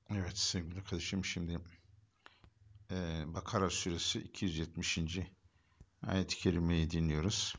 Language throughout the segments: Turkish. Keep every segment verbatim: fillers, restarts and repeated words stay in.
Evet sevgili kardeşim, şimdi e, Bakara suresi iki yüz yetmişinci ayet-i kerimeyi dinliyoruz.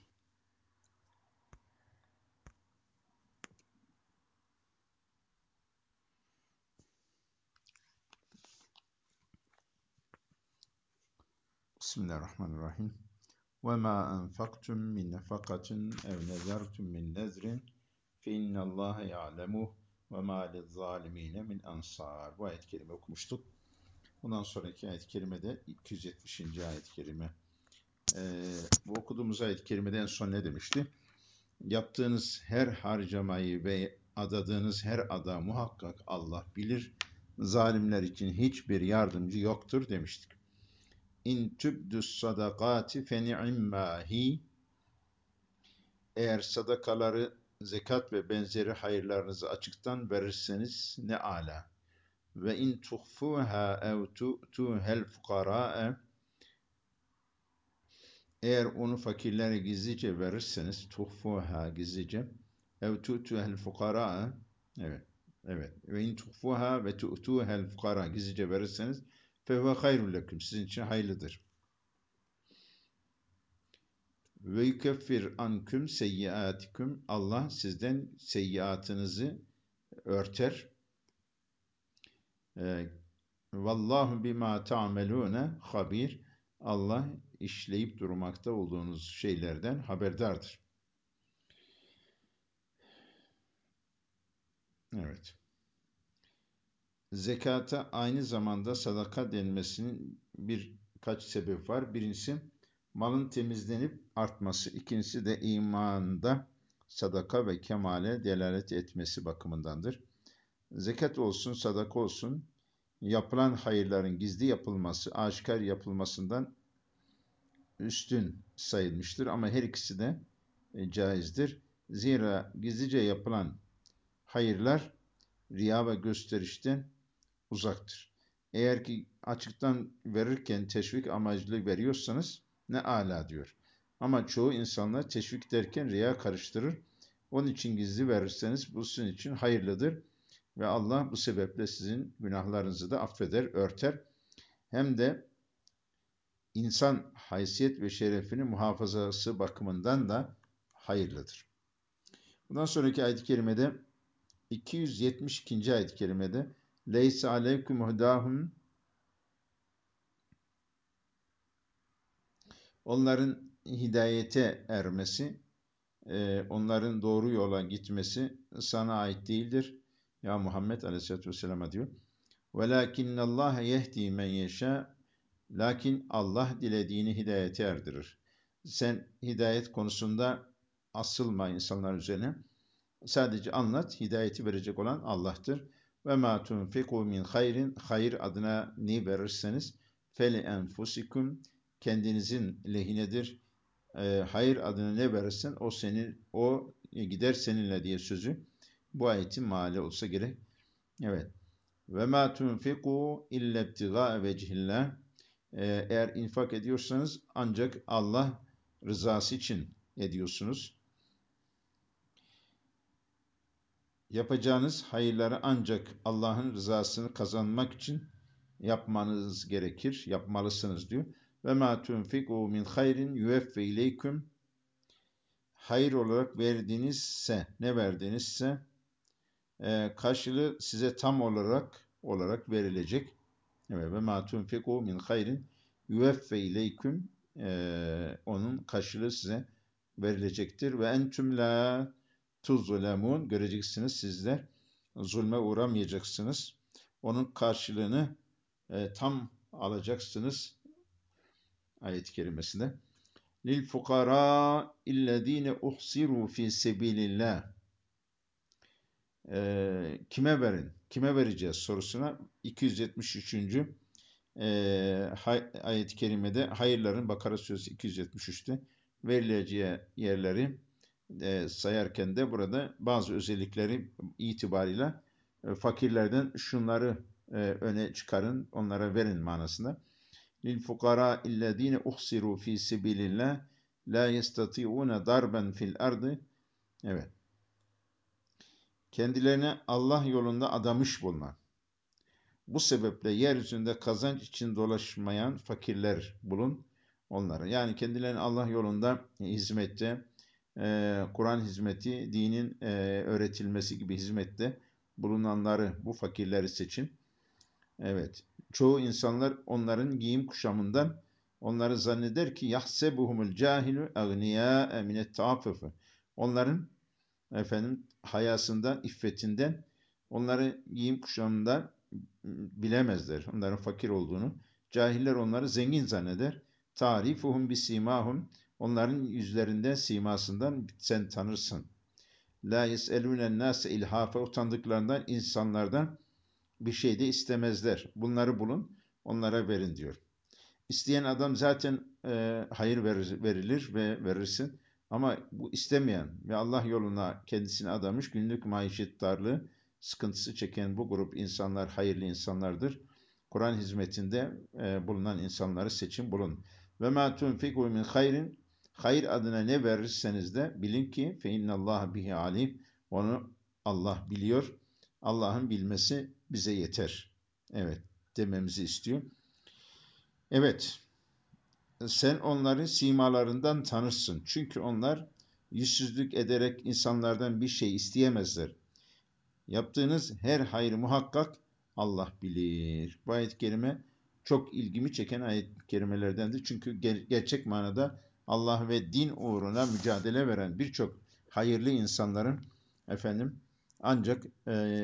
Bismillahirrahmanirrahim. وَمَا أَنْفَقْتُمْ مِنْ نَفَقَةٍ اَوْ نَذَرْتُمْ مِنْ نَذْرٍ فَاِنَّ اللّٰهَ يَعْلَمُهُ وَمَا لِلظَّالِمِينَ مِنْ أَنْصَارٍ. Bu ayet-i kerime okumuştuk. Bundan sonraki ayet-i kerime de iki yüz yetmişinci ayet-i kerime. Ee, bu okuduğumuz ayet-i kerimede en son ne demişti? Yaptığınız her harcamayı ve adadığınız her ada muhakkak Allah bilir. Zalimler için hiçbir yardımcı yoktur demiştik. İn tübdüs sadakati feni'immahi. Eğer sadakaları, zekat ve benzeri hayırlarınızı açıktan verirseniz ne ala. Ve in tuhfuha ev tu'tuhel fukara'e. Eğer onu fakirlere gizlice verirseniz, tuhfuha gizlice, ev tu'tuhel fukara, evet, evet, ve in tuhfuha ve tu'tuhel fukara gizlice verirseniz, fehve hayrun leküm, sizin için hayırlıdır. Ve yukeffir anküm seyyiatikum, Allah sizden seyyiatınızı örter. E, Vallahu bima ta'melune habir, Allah işleyip durmakta olduğunuz şeylerden haberdardır. Evet. Zekata aynı zamanda sadaka denmesinin birkaç sebep var. Birincisi malın temizlenip artması. İkincisi de imanda sadaka ve kemale delalet etmesi bakımındandır. Zekat olsun, sadaka olsun, yapılan hayırların gizli yapılması, aşikar yapılmasından üstün sayılmıştır. Ama her ikisi de e, caizdir. Zira gizlice yapılan hayırlar riya ve gösterişten uzaktır. Eğer ki açıktan verirken teşvik amaçlı veriyorsanız ne âlâ diyor. Ama çoğu insanlar teşvik derken riya karıştırır. Onun için gizli verirseniz bu sizin için hayırlıdır. Ve Allah bu sebeple sizin günahlarınızı da affeder, örter. Hem de insan haysiyet ve şerefini muhafazası bakımından da hayırlıdır. Bundan sonraki ayet-i kerimede iki yüz yetmiş ikinci ayet-i kerimede Leysa aleyküm hudahum, onların hidayete ermesi, e, onların doğru yola gitmesi sana ait değildir. Ya Muhammed Aleyhisselatü Vesselam'a diyor. وَلَاكِنَّ اللّٰهَ يَهْدِي مَنْ يَشَاءُ. Lakin Allah dilediğini hidayete erdirir. Sen hidayet konusunda asılma insanlar üzerine. Sadece anlat, hidayeti verecek olan Allah'tır. Ve ma tunfiku min hayrin, hayır adına ne verirseniz fel enfusikum, kendinizin lehinedir. E, hayır adına ne verirsen o senin, o gider seninle diye sözü bu ayetin maali olsa gerek. Evet. Ve ma tunfiku illa ibtiga vecihillah. E, eğer infak ediyorsanız ancak Allah rızası için ediyorsunuz. Yapacağınız hayırları ancak Allah'ın rızasını kazanmak için yapmanız gerekir, yapmalısınız diyor. Ve ma tunfiku min hayrin yuveffe ileyküm. Hayır olarak verdiğinizse, ne verdiğinizse e, karşılığı size tam olarak olarak verilecek. Evet, ve ma tunfiku min hayrin yuveffe ileyküm, e, onun karşılığı size verilecektir. Ve entüm la tuzlemun, göreceksiniz sizler zulme uğramayacaksınız. Onun karşılığını e, tam alacaksınız ayet-i kerimesinde. Lil fukara illezine uhsiru fi sebilillah. E, kime verin? Kime vereceğiz sorusuna iki yüz yetmiş üçüncü E, ayet-i kerimede hayırların, Bakara suresi iki yüz yetmiş üçte verileceği yerleri e, sayarken de burada bazı özellikleri itibarıyla e, fakirlerden şunları e, öne çıkarın, onlara verin manasında. Lil fukara illezine uhsiru fi sebilillah la yestati'une darben fil ardı. Evet. Kendilerine Allah yolunda adamış bulunan Bu sebeple yeryüzünde kazanç için dolaşmayan fakirler bulun onlara. Yani kendilerini Allah yolunda hizmette, e, Kur'an hizmeti, dinin e, öğretilmesi gibi hizmette bulunanları, bu fakirleri seçin. Evet. Çoğu insanlar onların giyim kuşamından onları zanneder ki yahsebuhumul cahilu agniya minet taaffufu. Onların efendim hayasından, iffetinden, onları giyim kuşamından bilemezler. Onların fakir olduğunu. Cahiller onları zengin zanneder. Tarifuhum bisimahum. Onların yüzlerinden, simasından sen tanırsın. La yeselûnen nâse ilhafe. Utandıklarından insanlardan bir şey de istemezler. Bunları bulun, onlara verin diyor. İsteyen adam zaten e, hayır verir, verilir ve verirsin. Ama bu istemeyen ve Allah yoluna kendisini adamış, günlük maişet darlığı sıkıntısı çeken bu grup insanlar hayırlı insanlardır. Kur'an hizmetinde e, bulunan insanları seçin bulun. Ve ma tunfiku min hayrin, hayır adına ne verirseniz de bilin ki fe innallaha bihi alim. Onu Allah biliyor. Allah'ın bilmesi bize yeter. Evet, dememizi istiyor. Evet, sen onları simalarından tanırsın. Çünkü onlar yüzsüzlük ederek insanlardan bir şey isteyemezler. Yaptığınız her hayrı muhakkak Allah bilir. Bu ayet-i kerime çok ilgimi çeken ayet-i kerimelerdendir. Çünkü ger- gerçek manada Allah ve din uğruna mücadele veren birçok hayırlı insanların efendim ancak e,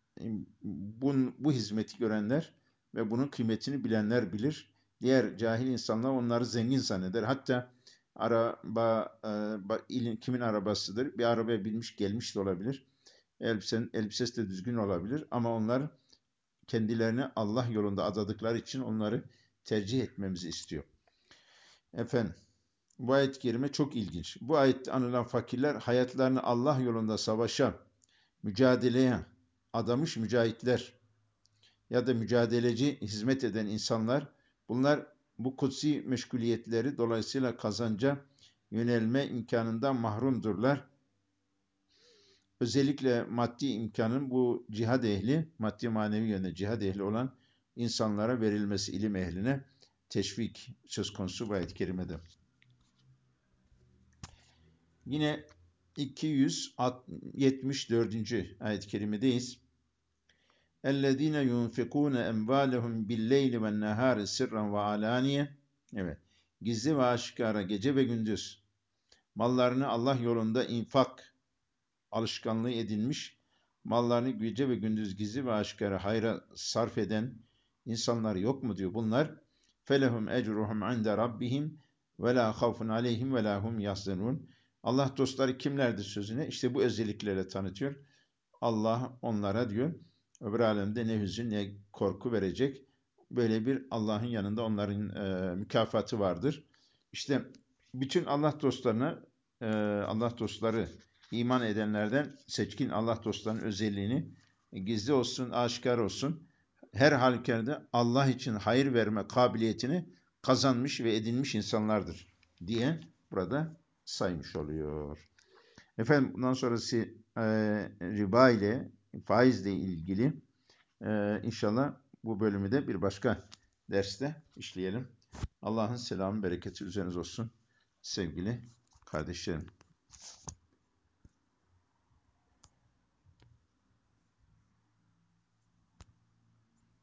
bu, bu hizmeti görenler ve bunun kıymetini bilenler bilir. Diğer cahil insanlar onları zengin zanneder. Hatta araba e, kimin arabasıdır? Bir arabaya binmiş gelmiş de olabilir. Elbisen, elbisesi de düzgün olabilir ama onlar kendilerini Allah yolunda adadıkları için onları tercih etmemizi istiyor. Efendim, bu ayet-i kerime çok ilginç. Bu ayette anılan fakirler hayatlarını Allah yolunda savaşa, mücadeleye adamış mücahitler ya da mücadeleci hizmet eden insanlar. Bunlar bu kutsi meşguliyetleri dolayısıyla kazanca yönelme imkanından mahrumdurlar. Özellikle maddi imkanın bu cihad ehli, maddi manevi yönde cihad ehli olan insanlara verilmesi, ilim ehline teşvik söz konusu bu ayet-i kerimede. Yine iki yüz yetmiş dördüncü ayet-i kerimedeyiz. اَلَّذ۪ينَ يُنْفِقُونَ اَمْوَالَهُمْ بِالْلَيْلِ وَالنَّهَارِ سِرًّا وَعَلَانِيَةً. Evet, gizli ve aşikara, gece ve gündüz mallarını Allah yolunda infak alışkanlığı edinmiş, mallarını gece ve gündüz gizli ve aşikara hayra sarf eden insanlar yok mu diyor. Bunlar felehum ecruhum inde rabbihim ve la havfun aleyhim ve la hum yahzanun. Allah dostları kimlerdir sözüne işte bu özelliklerle tanıtıyor. Allah onlara diyor öbür alemde ne hüzün ne korku verecek. Böyle bir Allah'ın yanında onların e, mükafatı vardır. İşte bütün Allah dostlarına e, Allah dostları iman edenlerden seçkin Allah dostlarının özelliğini gizli olsun, aşikar olsun her halükarda Allah için hayır verme kabiliyetini kazanmış ve edinmiş insanlardır diye burada saymış oluyor. Efendim bundan sonrası e, riba ile faizle ilgili e, inşallah bu bölümü de bir başka derste işleyelim. Allah'ın selamı bereketi üzerinize olsun sevgili kardeşlerim.